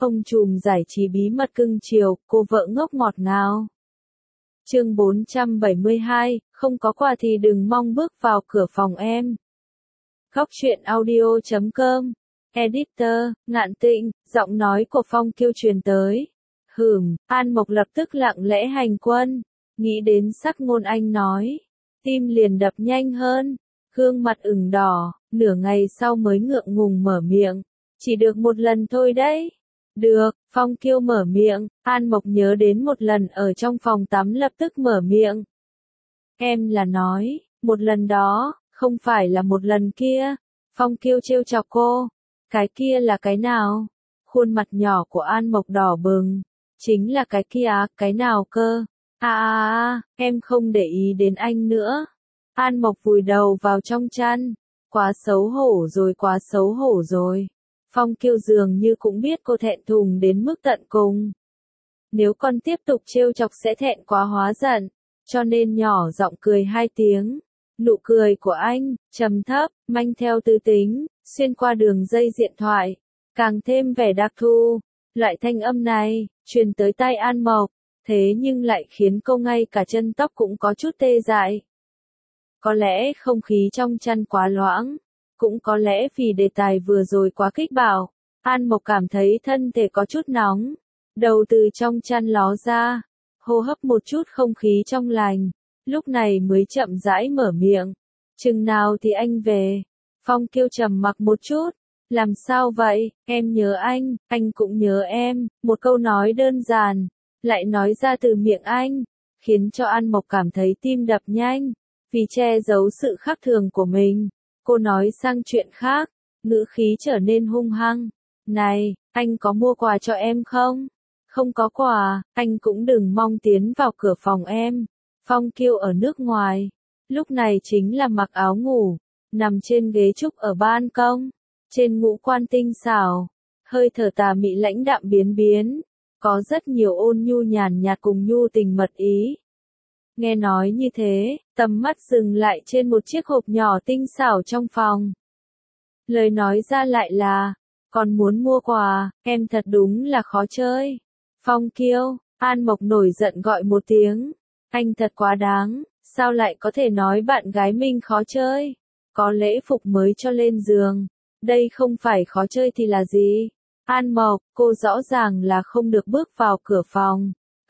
Ông trùm giải trí bí mật cưng chiều, cô vợ ngốc ngọt ngào. Chương 472, không có quà thì đừng mong bước vào cửa phòng em. Góc truyện audio.com. Editor, Ngạn Tịnh, giọng nói của Phong Kiêu truyền tới. An Mộc lập tức lặng lẽ hành quân. Nghĩ đến sắc ngôn anh nói. Tim liền đập nhanh hơn. Gương mặt ửng đỏ, nửa ngày sau mới ngượng ngùng mở miệng. Chỉ được một lần thôi đấy. Được, Phong Kiêu mở miệng, An Mộc nhớ đến một lần ở trong phòng tắm lập tức mở miệng. Em là nói, một lần đó, không phải là một lần kia. Phong Kiêu trêu chọc cô. Cái kia là cái nào? Khuôn mặt nhỏ của An Mộc đỏ bừng. Chính là cái kia, cái nào cơ? Em không để ý đến anh nữa. An Mộc vùi đầu vào trong chăn. Quá xấu hổ rồi, quá xấu hổ rồi. Phong Kiêu dường như cũng biết cô thẹn thùng đến mức tận cùng. Nếu con tiếp tục trêu chọc sẽ thẹn quá hóa giận, cho nên nhỏ giọng cười hai tiếng. Nụ cười của anh, trầm thấp, manh theo tư tính, xuyên qua đường dây điện thoại, càng thêm vẻ đặc thù. Loại thanh âm này, truyền tới tai An Mộc, thế nhưng lại khiến cô ngay cả chân tóc cũng có chút tê dại. Có lẽ không khí trong chăn quá loãng. Cũng có lẽ vì đề tài vừa rồi quá kích bạo, An Mộc cảm thấy thân thể có chút nóng. Đầu từ trong chăn ló ra, hô hấp một chút không khí trong lành, lúc này mới chậm rãi mở miệng. Chừng nào thì anh về? Phong Kiêu trầm mặc một chút. Làm sao vậy? Em nhớ anh cũng nhớ em. Một câu nói đơn giản, lại nói ra từ miệng anh, khiến cho An Mộc cảm thấy tim đập nhanh. Vì che giấu sự khác thường của mình, cô nói sang chuyện khác, ngữ khí trở nên hung hăng. Này, anh có mua quà cho em không? Không có quà, anh cũng đừng mong tiến vào cửa phòng em. Phong Kiêu ở nước ngoài, lúc này chính là mặc áo ngủ, nằm trên ghế trúc ở ban công, trên ngũ quan tinh xảo, hơi thở tà mị lãnh đạm biến biến, có rất nhiều ôn nhu nhàn nhạt cùng nhu tình mật ý. Nghe nói như thế, tầm mắt dừng lại trên một chiếc hộp nhỏ tinh xảo trong phòng. Lời nói ra lại là, còn muốn mua quà, em thật đúng là khó chơi. Phong Kiêu, An Mộc nổi giận gọi một tiếng. Anh thật quá đáng, sao lại có thể nói bạn gái mình khó chơi? Có lễ phục mới cho lên giường. Đây không phải khó chơi thì là gì? An Mộc, cô rõ ràng là không được bước vào cửa phòng.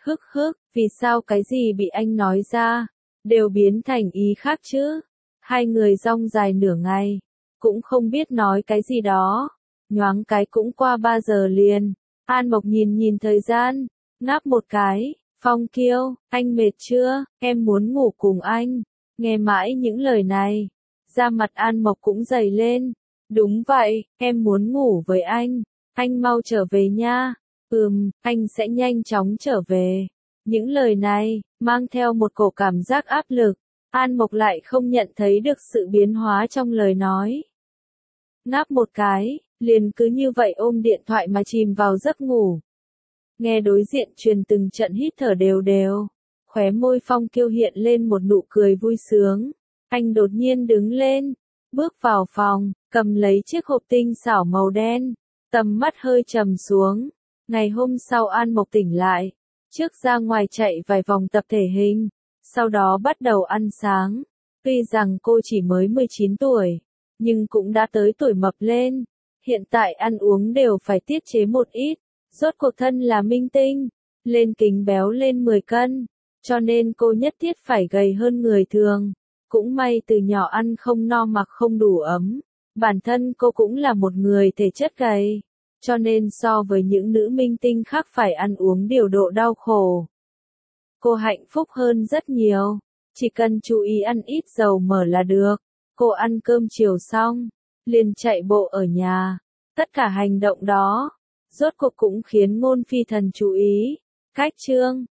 Vì sao cái gì bị anh nói ra, đều biến thành ý khác chứ? Hai người rong dài nửa ngày, cũng không biết nói cái gì đó. Nhoáng cái cũng qua 3 giờ liền. An Mộc nhìn thời gian, ngáp một cái. Phong Kiêu, anh mệt chưa? Em muốn ngủ cùng anh. Nghe mãi những lời này, da mặt An Mộc cũng dày lên. Đúng vậy, em muốn ngủ với anh. Anh mau trở về nha. Anh sẽ nhanh chóng trở về. Những lời này, mang theo một cổ cảm giác áp lực. An Mộc lại không nhận thấy được sự biến hóa trong lời nói. Ngáp một cái, liền cứ như vậy ôm điện thoại mà chìm vào giấc ngủ. Nghe đối diện truyền từng trận hít thở đều đều. Khóe môi Phong Kiêu hiện lên một nụ cười vui sướng. Anh đột nhiên đứng lên, bước vào phòng, cầm lấy chiếc hộp tinh xảo màu đen. Tầm mắt hơi trầm xuống. Ngày hôm sau An Mộc tỉnh lại. Trước ra ngoài chạy vài vòng tập thể hình, sau đó bắt đầu ăn sáng. Tuy rằng cô chỉ mới 19 tuổi, nhưng cũng đã tới tuổi mập lên. Hiện tại ăn uống đều phải tiết chế một ít. Rốt cuộc thân là minh tinh, lên kính béo lên 10 cân, cho nên cô nhất thiết phải gầy hơn người thường. Cũng may từ nhỏ ăn không no mặc không đủ ấm. Bản thân cô cũng là một người thể chất gầy. Cho nên so với những nữ minh tinh khác phải ăn uống điều độ đau khổ. Cô hạnh phúc hơn rất nhiều. Chỉ cần chú ý ăn ít dầu mỡ là được. Cô ăn cơm chiều xong, liền chạy bộ ở nhà. Tất cả hành động đó, rốt cuộc cũng khiến Ngôn Phi Thần chú ý. Cách chương